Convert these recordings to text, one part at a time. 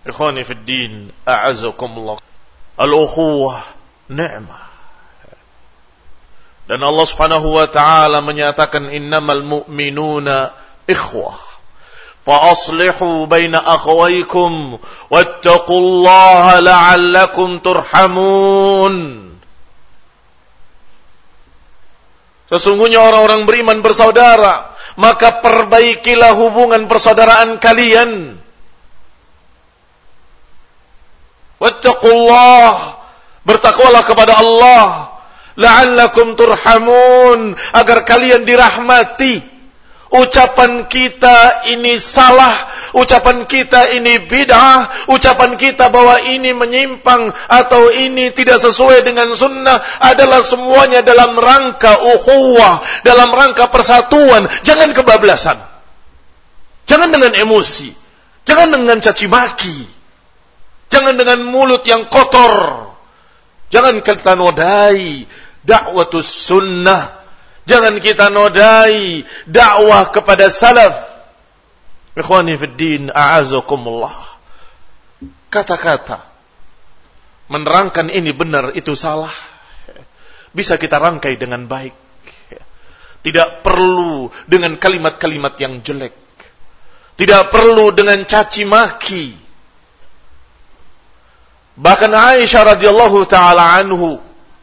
Ikhwani fid din, a'azzakumullah. Al-ukhuwah ni'mah. Dan Allah Subhanahu wa taala menyatakan innamal mu'minuna ikhwah. Fa aslihu baina akhawaykum wattaqullaha la'allakum turhamun. Sesungguhnya orang-orang beriman bersaudara, maka perbaikilah hubungan persaudaraan kalian. Wattaqullah, bertakwalah kepada Allah, la'allakum turhamun, agar kalian dirahmati. Ucapan kita ini salah, ucapan kita ini bid'ah, ucapan kita bahwa ini menyimpang atau ini tidak sesuai dengan sunnah adalah semuanya dalam rangka ukhuwah, dalam rangka persatuan. Jangan kebablasan, jangan dengan emosi, jangan dengan caci maki, jangan dengan mulut yang kotor, jangan kita nodai da'watus sunnah, jangan kita nodai dakwah kepada salaf. Ikhwani fid din, a'azakumullah. Kata-kata menerangkan ini benar, itu salah, bisa kita rangkai dengan baik. Tidak perlu dengan kalimat-kalimat yang jelek, tidak perlu dengan caci maki. Bahkan Aisyah radhiyallahu taala anhu,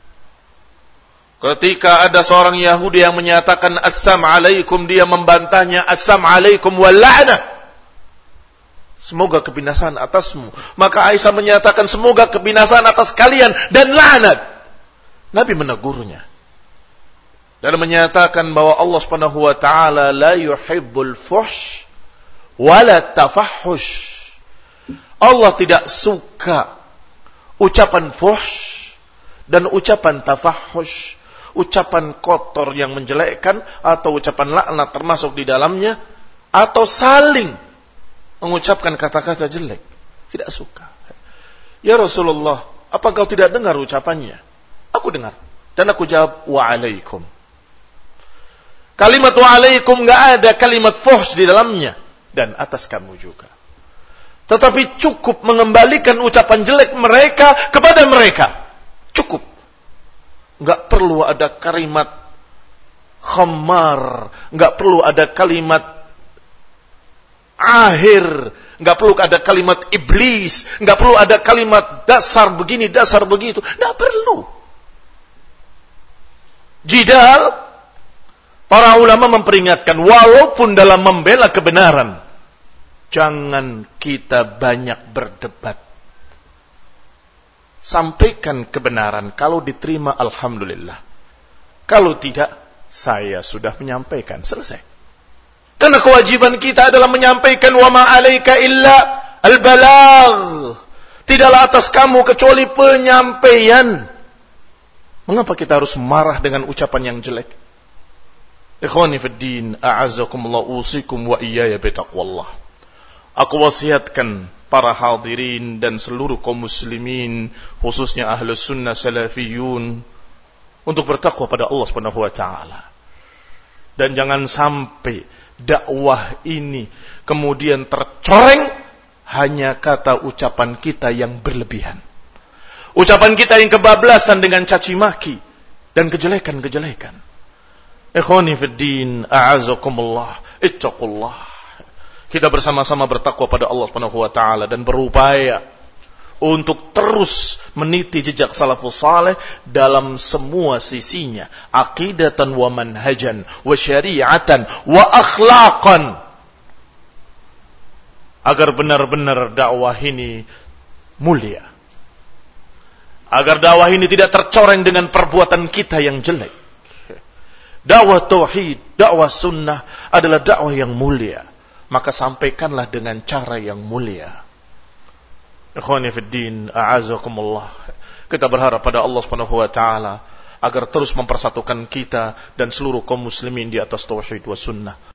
ketika ada seorang Yahudi yang menyatakan Assalamualaikum, dia membantahnya, Assalamualaikum wal la'nah, semoga kebinasaan atasmu. Maka Aisyah menyatakan, semoga kebinasaan atas kalian dan laknat. Nabi menegurnya dan menyatakan bahwa Allah Subhanahu wa taala la yuhibbul fuhsh wala tafahhush. Allah tidak suka ucapan fuhsh dan ucapan tafahhush, ucapan kotor yang menjelekkan atau ucapan laknat termasuk di dalamnya, atau saling mengucapkan kata-kata jelek. Tidak suka. Ya Rasulullah, apa kau tidak dengar ucapannya? Aku dengar. Dan aku jawab, wa'alaikum. Kalimat wa'alaikum enggak ada kalimat fuhsh di dalamnya. Dan atas kamu juga. Tetapi cukup mengembalikan ucapan jelek mereka kepada mereka. Cukup. Enggak perlu ada kalimat khamar, enggak perlu ada kalimat ahir, enggak perlu ada kalimat iblis, enggak perlu ada kalimat dasar begini, dasar begitu, enggak perlu. Jidal, para ulama memperingatkan, walaupun dalam membela kebenaran, jangan kita banyak berdebat. Sampaikan kebenaran, kalau diterima alhamdulillah, kalau tidak saya sudah menyampaikan, selesai. Karena kewajiban kita adalah menyampaikan, wa ma 'alaika illa al-balagh, tidaklah atas kamu kecuali penyampaian. Mengapa kita harus marah dengan ucapan yang jelek? Ikhwani fid din, a'azzakumullah, usikum wa iyaya bitaqwallah. Aku wasiatkan para hadirin dan seluruh kaum muslimin, khususnya ahlus sunnah salafiyun, untuk bertakwa pada Allah Subhanahu wa taala. Dan jangan sampai dakwah ini kemudian tercoreng hanya kata ucapan kita yang berlebihan. Ucapan kita yang kebablasan dengan caci maki dan kejelekan-kejelekan. Ikhwani fid din, a'azakumullah, ittaqullah. Kita bersama-sama bertakwa pada Allah Subhanahu wa taala dan berupaya untuk terus meniti jejak salafus saleh dalam semua sisinya, aqidatan wa manhajan wa syari'atan wa akhlaqan, agar benar-benar dakwah ini mulia, agar dakwah ini tidak tercoreng dengan perbuatan kita yang jelek. Dakwah tauhid, dakwah sunnah adalah dakwah yang mulia, maka sampaikanlah dengan cara yang mulia. Ikhwani fid din, a'azakumullah. Kita berharap pada Allah Subhanahu wa taala agar terus mempersatukan kita dan seluruh kaum muslimin di atas tauhid wa sunnah.